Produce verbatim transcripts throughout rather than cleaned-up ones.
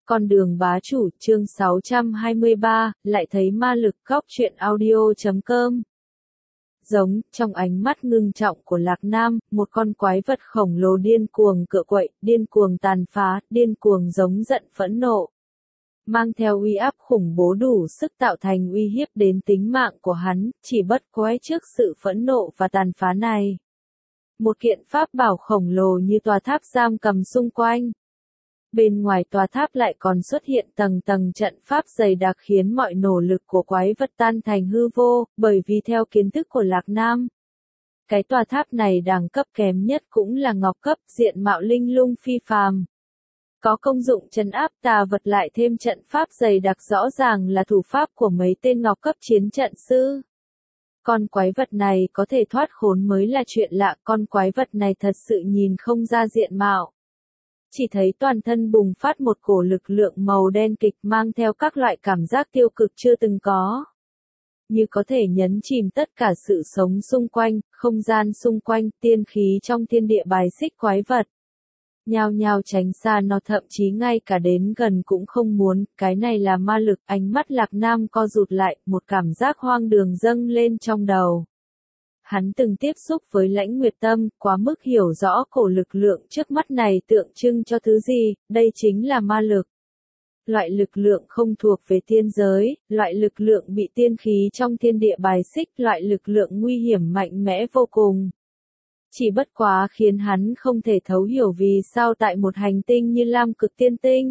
Con đường bá chủ, chương sáu trăm hai mươi ba, lại thấy ma lực. Góc truyện audio chấm com. Giống, trong ánh mắt ngưng trọng của Lạc Nam, một con quái vật khổng lồ điên cuồng cựa quậy, điên cuồng tàn phá, điên cuồng giống giận phẫn nộ. Mang theo uy áp khủng bố đủ sức tạo thành uy hiếp đến tính mạng của hắn, chỉ bất quái trước sự phẫn nộ và tàn phá này. Một kiện pháp bảo khổng lồ như tòa tháp giam cầm xung quanh. Bên ngoài tòa tháp lại còn xuất hiện tầng tầng trận pháp dày đặc khiến mọi nỗ lực của quái vật tan thành hư vô, bởi vì theo kiến thức của Lạc Nam, cái tòa tháp này đẳng cấp kém nhất cũng là ngọc cấp, diện mạo linh lung phi phàm. Có công dụng trấn áp tà vật, lại thêm trận pháp dày đặc rõ ràng là thủ pháp của mấy tên ngọc cấp chiến trận sư. Con quái vật này có thể thoát khốn mới là chuyện lạ, con quái vật này thật sự nhìn không ra diện mạo. Chỉ thấy toàn thân bùng phát một cổ lực lượng màu đen kịch mang theo các loại cảm giác tiêu cực chưa từng có. Như có thể nhấn chìm tất cả sự sống xung quanh, không gian xung quanh, tiên khí trong thiên địa bài xích quái vật. Nhao nhao tránh xa nó, thậm chí ngay cả đến gần cũng không muốn, cái này là ma lực. Ánh mắt Lạc Nam co rụt lại, một cảm giác hoang đường dâng lên trong đầu. Hắn từng tiếp xúc với Lãnh Nguyệt Tâm, quá mức hiểu rõ cổ lực lượng trước mắt này tượng trưng cho thứ gì, đây chính là ma lực. Loại lực lượng không thuộc về tiên giới, loại lực lượng bị tiên khí trong thiên địa bài xích, loại lực lượng nguy hiểm mạnh mẽ vô cùng. Chỉ bất quá khiến hắn không thể thấu hiểu vì sao tại một hành tinh như Lam Cực Tiên Tinh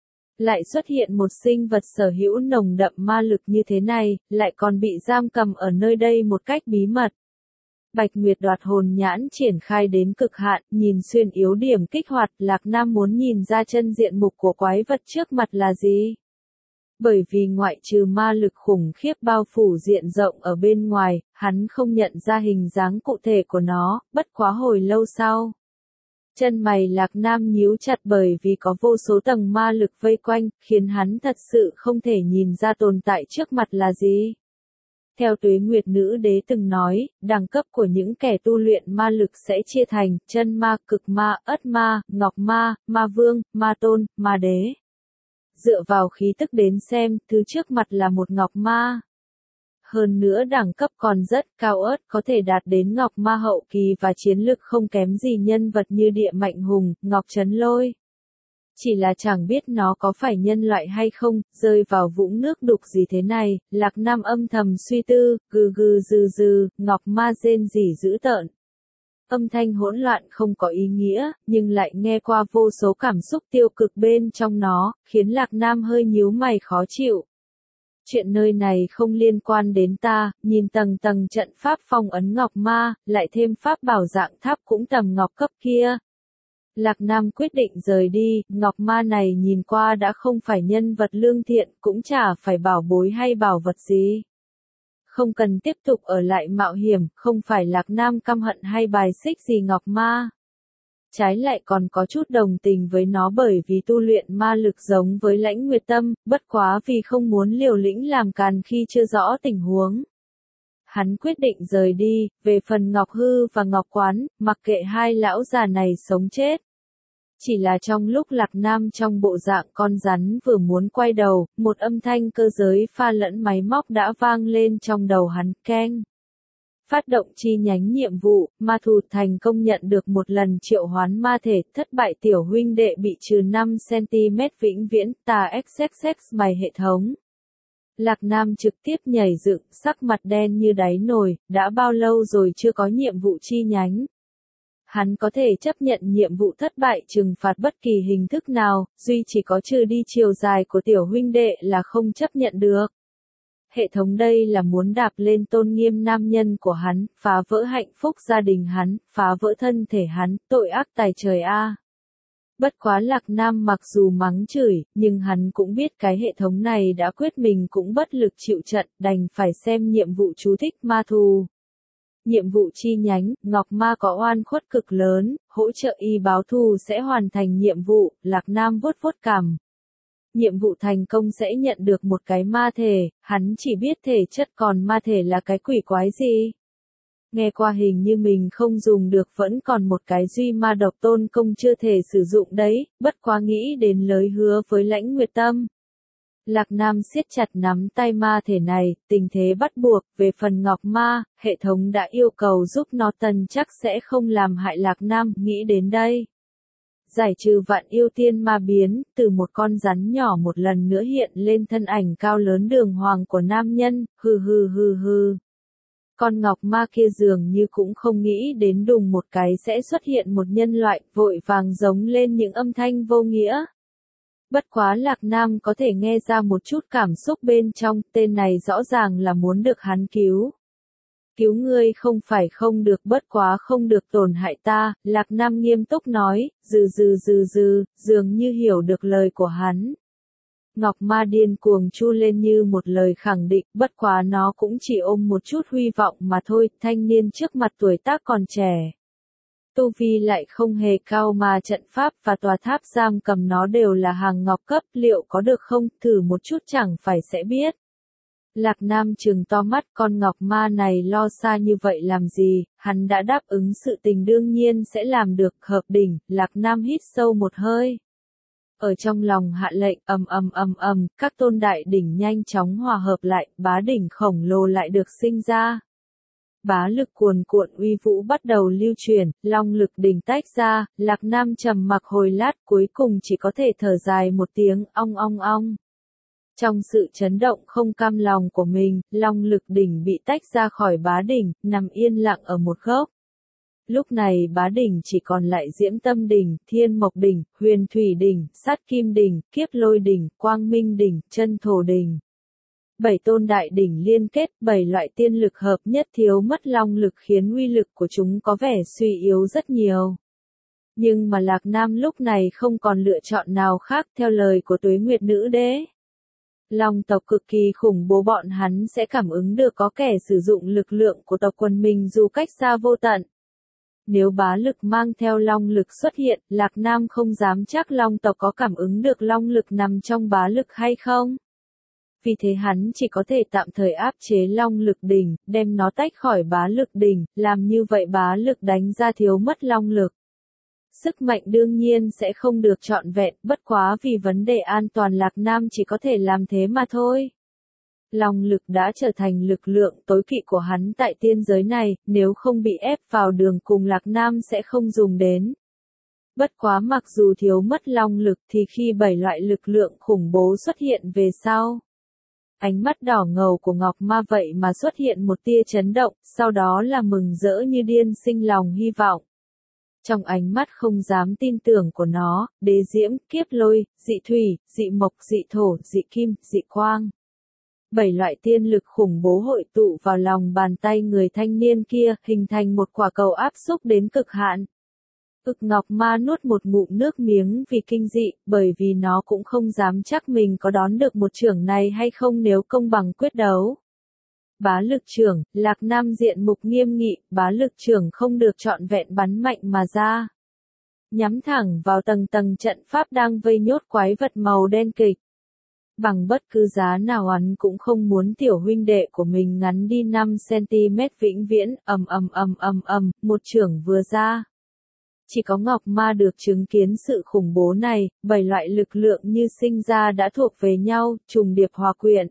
lại xuất hiện một sinh vật sở hữu nồng đậm ma lực như thế này, lại còn bị giam cầm ở nơi đây một cách bí mật. Bạch Nguyệt đoạt hồn nhãn triển khai đến cực hạn, nhìn xuyên yếu điểm kích hoạt, Lạc Nam muốn nhìn ra chân diện mục của quái vật trước mặt là gì. Bởi vì ngoại trừ ma lực khủng khiếp bao phủ diện rộng ở bên ngoài, hắn không nhận ra hình dáng cụ thể của nó, bất quá hồi lâu sau. Chân mày Lạc Nam nhíu chặt bởi vì có vô số tầng ma lực vây quanh, khiến hắn thật sự không thể nhìn ra tồn tại trước mặt là gì. Theo Tuế Nguyệt Nữ Đế từng nói, đẳng cấp của những kẻ tu luyện ma lực sẽ chia thành chân ma, cực ma, ất ma, ngọc ma, ma vương, ma tôn, ma đế. Dựa vào khí tức đến xem, thứ trước mặt là một ngọc ma. Hơn nữa đẳng cấp còn rất cao, ớt có thể đạt đến ngọc ma hậu kỳ và chiến lực không kém gì nhân vật như Địa Mạnh Hùng, Ngọc Trấn Lôi. Chỉ là chẳng biết nó có phải nhân loại hay không, rơi vào vũng nước đục gì thế này, Lạc Nam âm thầm suy tư, gừ gừ dừ dừ, ngọc ma rên rỉ dữ tợn. Âm thanh hỗn loạn không có ý nghĩa, nhưng lại nghe qua vô số cảm xúc tiêu cực bên trong nó, khiến Lạc Nam hơi nhíu mày khó chịu. Chuyện nơi này không liên quan đến ta, nhìn tầng tầng trận pháp phong ấn ngọc ma, lại thêm pháp bảo dạng tháp cũng tầm ngọc cấp kia. Lạc Nam quyết định rời đi, ngọc ma này nhìn qua đã không phải nhân vật lương thiện, cũng chả phải bảo bối hay bảo vật gì. Không cần tiếp tục ở lại mạo hiểm, không phải Lạc Nam căm hận hay bài xích gì ngọc ma. Trái lại còn có chút đồng tình với nó bởi vì tu luyện ma lực giống với Lãnh Nguyệt Tâm, bất quá vì không muốn liều lĩnh làm càn khi chưa rõ tình huống. Hắn quyết định rời đi, về phần Ngọc Hư và Ngọc Quán, mặc kệ hai lão già này sống chết. Chỉ là trong lúc Lạc Nam trong bộ dạng con rắn vừa muốn quay đầu, một âm thanh cơ giới pha lẫn máy móc đã vang lên trong đầu hắn, keng. Phát động chi nhánh nhiệm vụ, ma thù thành công nhận được một lần triệu hoán ma thể, thất bại tiểu huynh đệ bị trừ năm xăng ti mét vĩnh viễn, tà xx mày hệ thống. Lạc Nam trực tiếp nhảy dựng, sắc mặt đen như đáy nồi, đã bao lâu rồi chưa có nhiệm vụ chi nhánh. Hắn có thể chấp nhận nhiệm vụ thất bại trừng phạt bất kỳ hình thức nào, duy chỉ có trừ đi chiều dài của tiểu huynh đệ là không chấp nhận được. Hệ thống đây là muốn đạp lên tôn nghiêm nam nhân của hắn, phá vỡ hạnh phúc gia đình hắn, phá vỡ thân thể hắn, tội ác tày trời a. Bất quá Lạc Nam mặc dù mắng chửi, nhưng hắn cũng biết cái hệ thống này đã quyết mình cũng bất lực chịu trận, đành phải xem nhiệm vụ chú thích ma thù. Nhiệm vụ chi nhánh, Ngọc Ma có oan khuất cực lớn, hỗ trợ y báo thù sẽ hoàn thành nhiệm vụ, Lạc Nam vuốt vuốt cằm. Nhiệm vụ thành công sẽ nhận được một cái ma thể, hắn chỉ biết thể chất còn ma thể là cái quỷ quái gì. Nghe qua hình như mình không dùng được, vẫn còn một cái duy ma độc tôn công chưa thể sử dụng đấy, bất quá nghĩ đến lời hứa với Lãnh Nguyệt Tâm. Lạc Nam siết chặt nắm tay ma thể này, tình thế bắt buộc, về phần Ngọc Ma, hệ thống đã yêu cầu giúp nó tần chắc sẽ không làm hại Lạc Nam, nghĩ đến đây. Giải trừ vạn yêu tiên ma biến, từ một con rắn nhỏ một lần nữa hiện lên thân ảnh cao lớn đường hoàng của nam nhân, hừ hừ hừ hừ. Con Ngọc Ma kia dường như cũng không nghĩ đến đùng một cái sẽ xuất hiện một nhân loại, vội vàng giống lên những âm thanh vô nghĩa. Bất quá Lạc Nam có thể nghe ra một chút cảm xúc bên trong, tên này rõ ràng là muốn được hắn cứu. Cứu ngươi không phải không được, bất quá không được tổn hại ta, Lạc Nam nghiêm túc nói, dừ dừ dừ dừ, dường như hiểu được lời của hắn. Ngọc Ma điên cuồng chu lên như một lời khẳng định, bất quá nó cũng chỉ ôm một chút hy vọng mà thôi, thanh niên trước mặt tuổi tác còn trẻ. Tu vi lại không hề cao mà trận pháp và tòa tháp giam cầm nó đều là hàng ngọc cấp, liệu có được không, thử một chút chẳng phải sẽ biết. Lạc Nam trừng to mắt, con Ngọc Ma này lo xa như vậy làm gì, hắn đã đáp ứng sự tình đương nhiên sẽ làm được, hợp đỉnh, Lạc Nam hít sâu một hơi. Ở trong lòng hạ lệnh, ầm ầm ầm ầm, các tôn đại đỉnh nhanh chóng hòa hợp lại, bá đỉnh khổng lồ lại được sinh ra. Bá lực cuồn cuộn uy vũ bắt đầu lưu truyền, long lực đỉnh tách ra, Lạc Nam trầm mặc hồi lát cuối cùng chỉ có thể thở dài một tiếng, ong ong ong. Trong sự chấn động không cam lòng của mình, long lực đỉnh bị tách ra khỏi bá đỉnh, nằm yên lặng ở một góc. Lúc này bá đỉnh chỉ còn lại diễm tâm đỉnh, thiên mộc đỉnh, huyền thủy đỉnh, sát kim đỉnh, kiếp lôi đỉnh, quang minh đỉnh, chân thổ đỉnh. Bảy tôn đại đỉnh liên kết, bảy loại tiên lực hợp nhất thiếu mất long lực khiến uy lực của chúng có vẻ suy yếu rất nhiều. Nhưng mà Lạc Nam lúc này không còn lựa chọn nào khác, theo lời của Tuế Nguyệt Nữ Đế. Long tộc cực kỳ khủng bố, bọn hắn sẽ cảm ứng được có kẻ sử dụng lực lượng của tộc quần mình dù cách xa vô tận. Nếu bá lực mang theo long lực xuất hiện, Lạc Nam không dám chắc long tộc có cảm ứng được long lực nằm trong bá lực hay không. Vì thế hắn chỉ có thể tạm thời áp chế long lực đỉnh, đem nó tách khỏi bá lực đỉnh, làm như vậy bá lực đánh ra thiếu mất long lực. Sức mạnh đương nhiên sẽ không được trọn vẹn, bất quá vì vấn đề an toàn Lạc Nam chỉ có thể làm thế mà thôi. Long lực đã trở thành lực lượng tối kỵ của hắn tại tiên giới này, nếu không bị ép vào đường cùng Lạc Nam sẽ không dùng đến. Bất quá mặc dù thiếu mất long lực thì khi bảy loại lực lượng khủng bố xuất hiện về sau. Ánh mắt đỏ ngầu của Ngọc Ma vậy mà xuất hiện một tia chấn động, sau đó là mừng rỡ như điên sinh lòng hy vọng. Trong ánh mắt không dám tin tưởng của nó, đế diễm, kiếp lôi, dị thủy, dị mộc, dị thổ, dị kim, dị quang. Bảy loại tiên lực khủng bố hội tụ vào lòng bàn tay người thanh niên kia, hình thành một quả cầu áp xúc đến cực hạn. Ực Ngọc Ma nuốt một ngụm nước miếng vì kinh dị, bởi vì nó cũng không dám chắc mình có đón được một chưởng này hay không nếu công bằng quyết đấu. Bá lực chưởng, Lạc Nam diện mục nghiêm nghị, bá lực chưởng không được trọn vẹn bắn mạnh mà ra. Nhắm thẳng vào tầng tầng trận pháp đang vây nhốt quái vật màu đen kịch. Bằng bất cứ giá nào hắn cũng không muốn tiểu huynh đệ của mình ngắn đi năm xăng-ti-mét vĩnh viễn, ầm ầm ầm ầm ầm, một chưởng vừa ra. Chỉ có Ngọc Ma được chứng kiến sự khủng bố này, bảy loại lực lượng như sinh ra đã thuộc về nhau, trùng điệp hòa quyện.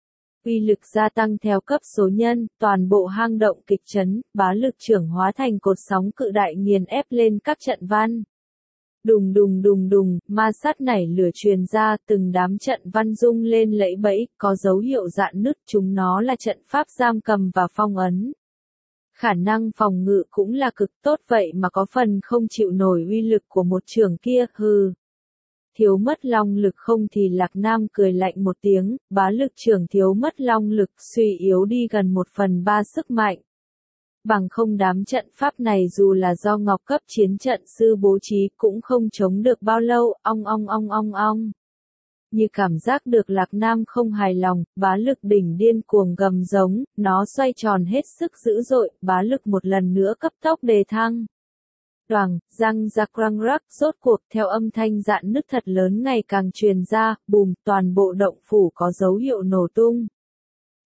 Uy lực gia tăng theo cấp số nhân, toàn bộ hang động kịch chấn, bá lực chưởng hóa thành cột sóng cự đại nghiền ép lên các trận văn. Đùng đùng đùng đùng, ma sát nảy lửa truyền ra, từng đám trận văn rung lên lẫy bẫy, có dấu hiệu rạn nứt, chúng nó là trận pháp giam cầm và phong ấn. Khả năng phòng ngự cũng là cực tốt vậy mà có phần không chịu nổi uy lực của một chưởng kia, hừ. Thiếu mất long lực không thì Lạc Nam cười lạnh một tiếng, bá lực chưởng thiếu mất long lực suy yếu đi gần một phần ba sức mạnh. Bằng không đám trận pháp này dù là do ngọc cấp chiến trận sư bố trí cũng không chống được bao lâu, ong ong ong ong ong. Như cảm giác được Lạc Nam không hài lòng, bá lực đỉnh điên cuồng gầm giống, nó xoay tròn hết sức dữ dội, bá lực một lần nữa cấp tốc đề thăng. Đoàng, răng ra crăng rắc, rốt cuộc theo âm thanh rạn nứt thật lớn ngày càng truyền ra, bùm, toàn bộ động phủ có dấu hiệu nổ tung.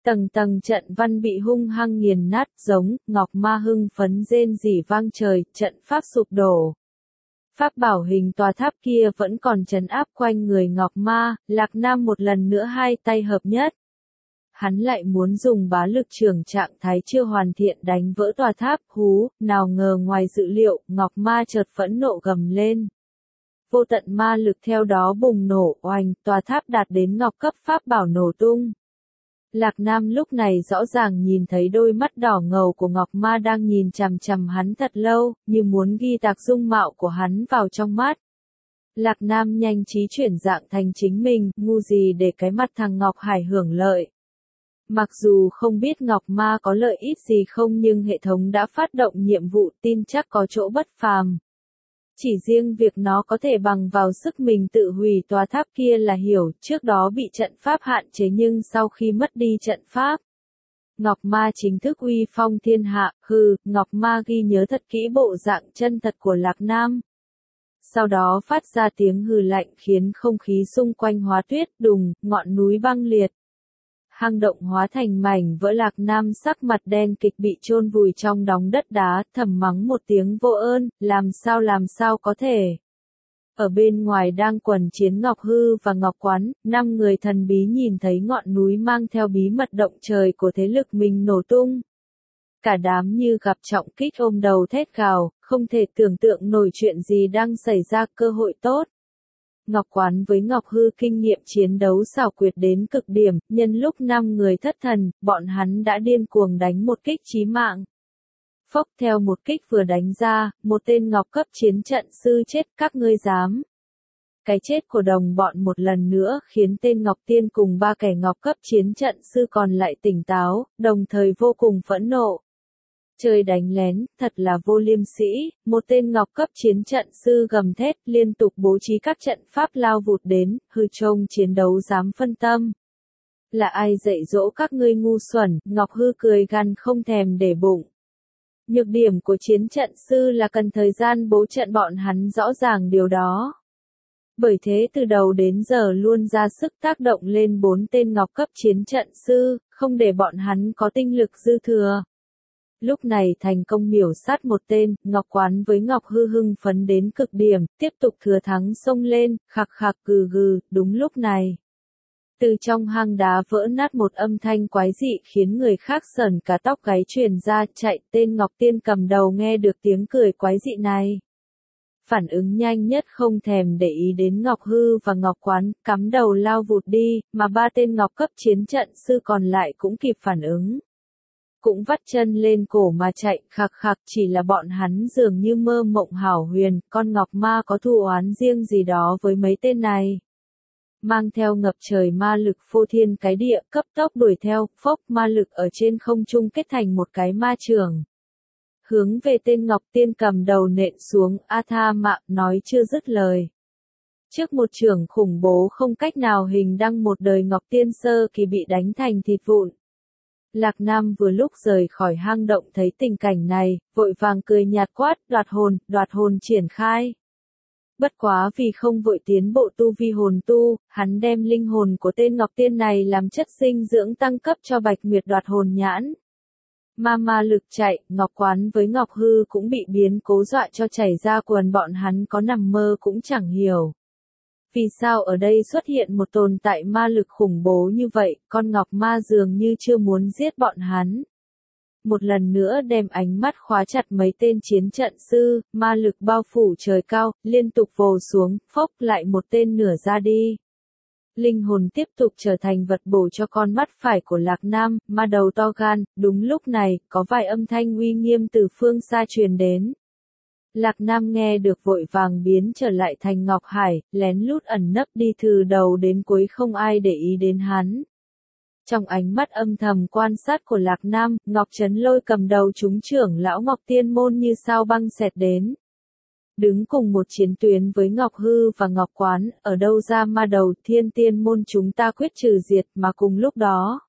Tầng tầng trận văn bị hung hăng nghiền nát, giống, Ngọc Ma hưng phấn rên rỉ vang trời, trận pháp sụp đổ. Pháp bảo hình tòa tháp kia vẫn còn trấn áp quanh người Ngọc Ma, Lạc Nam một lần nữa hai tay hợp nhất. Hắn lại muốn dùng bá lực trưởng trạng thái chưa hoàn thiện đánh vỡ tòa tháp, hú, nào ngờ ngoài dự liệu, Ngọc Ma chợt phẫn nộ gầm lên. Vô tận ma lực theo đó bùng nổ, oanh, tòa tháp đạt đến ngọc cấp pháp bảo nổ tung. Lạc Nam lúc này rõ ràng nhìn thấy đôi mắt đỏ ngầu của Ngọc Ma đang nhìn chằm chằm hắn thật lâu, như muốn ghi tạc dung mạo của hắn vào trong mắt. Lạc Nam nhanh trí chuyển dạng thành chính mình, ngu gì để cái mặt thằng Ngọc Hải hưởng lợi. Mặc dù không biết Ngọc Ma có lợi ích gì không nhưng hệ thống đã phát động nhiệm vụ tin chắc có chỗ bất phàm. Chỉ riêng việc nó có thể bằng vào sức mình tự hủy tòa tháp kia là hiểu, trước đó bị trận pháp hạn chế nhưng sau khi mất đi trận pháp. Ngọc Ma chính thức uy phong thiên hạ, hừ, Ngọc Ma ghi nhớ thật kỹ bộ dạng chân thật của Lạc Nam. Sau đó phát ra tiếng hừ lạnh khiến không khí xung quanh hóa tuyết đùng, ngọn núi băng liệt. Hang động hóa thành mảnh vỡ. Lạc Nam sắc mặt đen kịch bị chôn vùi trong đống đất đá, thầm mắng một tiếng vô ơn, làm sao làm sao có thể. Ở bên ngoài đang quần chiến Ngọc Hư và Ngọc Quán, năm người thần bí nhìn thấy ngọn núi mang theo bí mật động trời của thế lực mình nổ tung. Cả đám như gặp trọng kích ôm đầu thét gào, không thể tưởng tượng nổi chuyện gì đang xảy ra, cơ hội tốt. Ngọc Quán với Ngọc Hư kinh nghiệm chiến đấu xảo quyệt đến cực điểm, nhân lúc năm người thất thần, bọn hắn đã điên cuồng đánh một kích chí mạng. Phốc theo một kích vừa đánh ra, một tên Ngọc cấp chiến trận sư chết, các ngươi dám. Cái chết của đồng bọn một lần nữa khiến tên Ngọc Tiên cùng ba kẻ Ngọc cấp chiến trận sư còn lại tỉnh táo, đồng thời vô cùng phẫn nộ. Chơi đánh lén, thật là vô liêm sĩ, một tên Ngọc cấp chiến trận sư gầm thét liên tục bố trí các trận pháp lao vụt đến, hư trông chiến đấu dám phân tâm. Là ai dạy dỗ các ngươi ngu xuẩn, Ngọc Hư cười gằn không thèm để bụng. Nhược điểm của chiến trận sư là cần thời gian bố trận, bọn hắn rõ ràng điều đó. Bởi thế từ đầu đến giờ luôn ra sức tác động lên bốn tên Ngọc cấp chiến trận sư, không để bọn hắn có tinh lực dư thừa. Lúc này thành công miểu sát một tên, Ngọc Quán với Ngọc Hư hưng phấn đến cực điểm, tiếp tục thừa thắng xông lên, khạc khạc gừ gừ, đúng lúc này. Từ trong hang đá vỡ nát một âm thanh quái dị khiến người khác sởn cả tóc gáy truyền ra, chạy, tên Ngọc Tiên cầm đầu nghe được tiếng cười quái dị này. Phản ứng nhanh nhất không thèm để ý đến Ngọc Hư và Ngọc Quán, cắm đầu lao vụt đi, mà ba tên Ngọc cấp chiến trận sư còn lại cũng kịp phản ứng. Cũng vắt chân lên cổ mà chạy, khạc khạc, chỉ là bọn hắn dường như mơ mộng hảo huyền, con Ngọc Ma có thù oán riêng gì đó với mấy tên này. Mang theo ngập trời ma lực phô thiên cái địa, cấp tốc đuổi theo, phốc ma lực ở trên không trung kết thành một cái ma chưởng. Hướng về tên Ngọc Tiên cầm đầu nện xuống, a tha mạng, nói chưa dứt lời. Trước một chưởng khủng bố không cách nào hình đăng một đời Ngọc Tiên sơ kỳ bị đánh thành thịt vụn. Lạc Nam vừa lúc rời khỏi hang động thấy tình cảnh này, vội vàng cười nhạt quát, đoạt hồn, đoạt hồn triển khai. Bất quá vì không vội tiến bộ tu vi hồn tu, hắn đem linh hồn của tên Ngọc Tiên này làm chất dinh dưỡng tăng cấp cho Bạch Nguyệt đoạt hồn nhãn. Ma ma lực chạy, Ngọc Quán với Ngọc Hư cũng bị biến cố dọa cho chảy ra quần, bọn hắn có nằm mơ cũng chẳng hiểu. Vì sao ở đây xuất hiện một tồn tại ma lực khủng bố như vậy, con Ngọc Ma dường như chưa muốn giết bọn hắn. Một lần nữa đem ánh mắt khóa chặt mấy tên chiến trận sư, ma lực bao phủ trời cao, liên tục vồ xuống, phốc lại một tên nửa ra đi. Linh hồn tiếp tục trở thành vật bổ cho con mắt phải của Lạc Nam, ma đầu to gan, đúng lúc này, có vài âm thanh uy nghiêm từ phương xa truyền đến. Lạc Nam nghe được vội vàng biến trở lại thành Ngọc Hải, lén lút ẩn nấp đi từ đầu đến cuối không ai để ý đến hắn. Trong ánh mắt âm thầm quan sát của Lạc Nam, Ngọc Trấn Lôi cầm đầu chúng trưởng lão Ngọc Tiên môn như sao băng xẹt đến. Đứng cùng một chiến tuyến với Ngọc Hư và Ngọc Quán, ở đâu ra ma đầu Thiên Tiên môn chúng ta quyết trừ diệt, mà cùng lúc đó.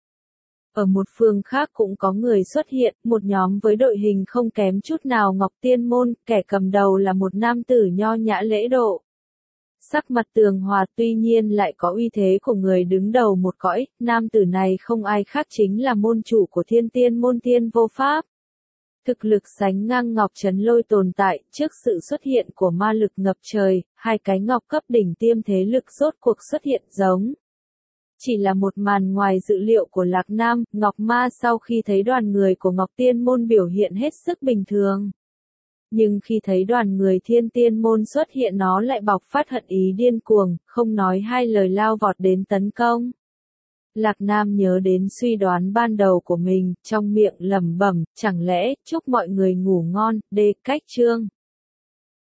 Ở một phương khác cũng có người xuất hiện, một nhóm với đội hình không kém chút nào Ngọc Tiên môn, kẻ cầm đầu là một nam tử nho nhã lễ độ. Sắc mặt tường hòa tuy nhiên lại có uy thế của người đứng đầu một cõi, nam tử này không ai khác chính là môn chủ của thiên tiên môn Thiên Vô Pháp. Thực lực sánh ngang Ngọc Trấn Lôi tồn tại, trước sự xuất hiện của ma lực ngập trời, hai cái ngọc cấp đỉnh tiêm thế lực rốt cuộc xuất hiện giống. Chỉ là một màn ngoài dự liệu của Lạc Nam, Ngọc Ma sau khi thấy đoàn người của Ngọc Tiên Môn biểu hiện hết sức bình thường. Nhưng khi thấy đoàn người Thiên Tiên Môn xuất hiện nó lại bộc phát hận ý điên cuồng, không nói hai lời lao vọt đến tấn công. Lạc Nam nhớ đến suy đoán ban đầu của mình, trong miệng lẩm bẩm, chẳng lẽ chúc mọi người ngủ ngon, đê cách chương.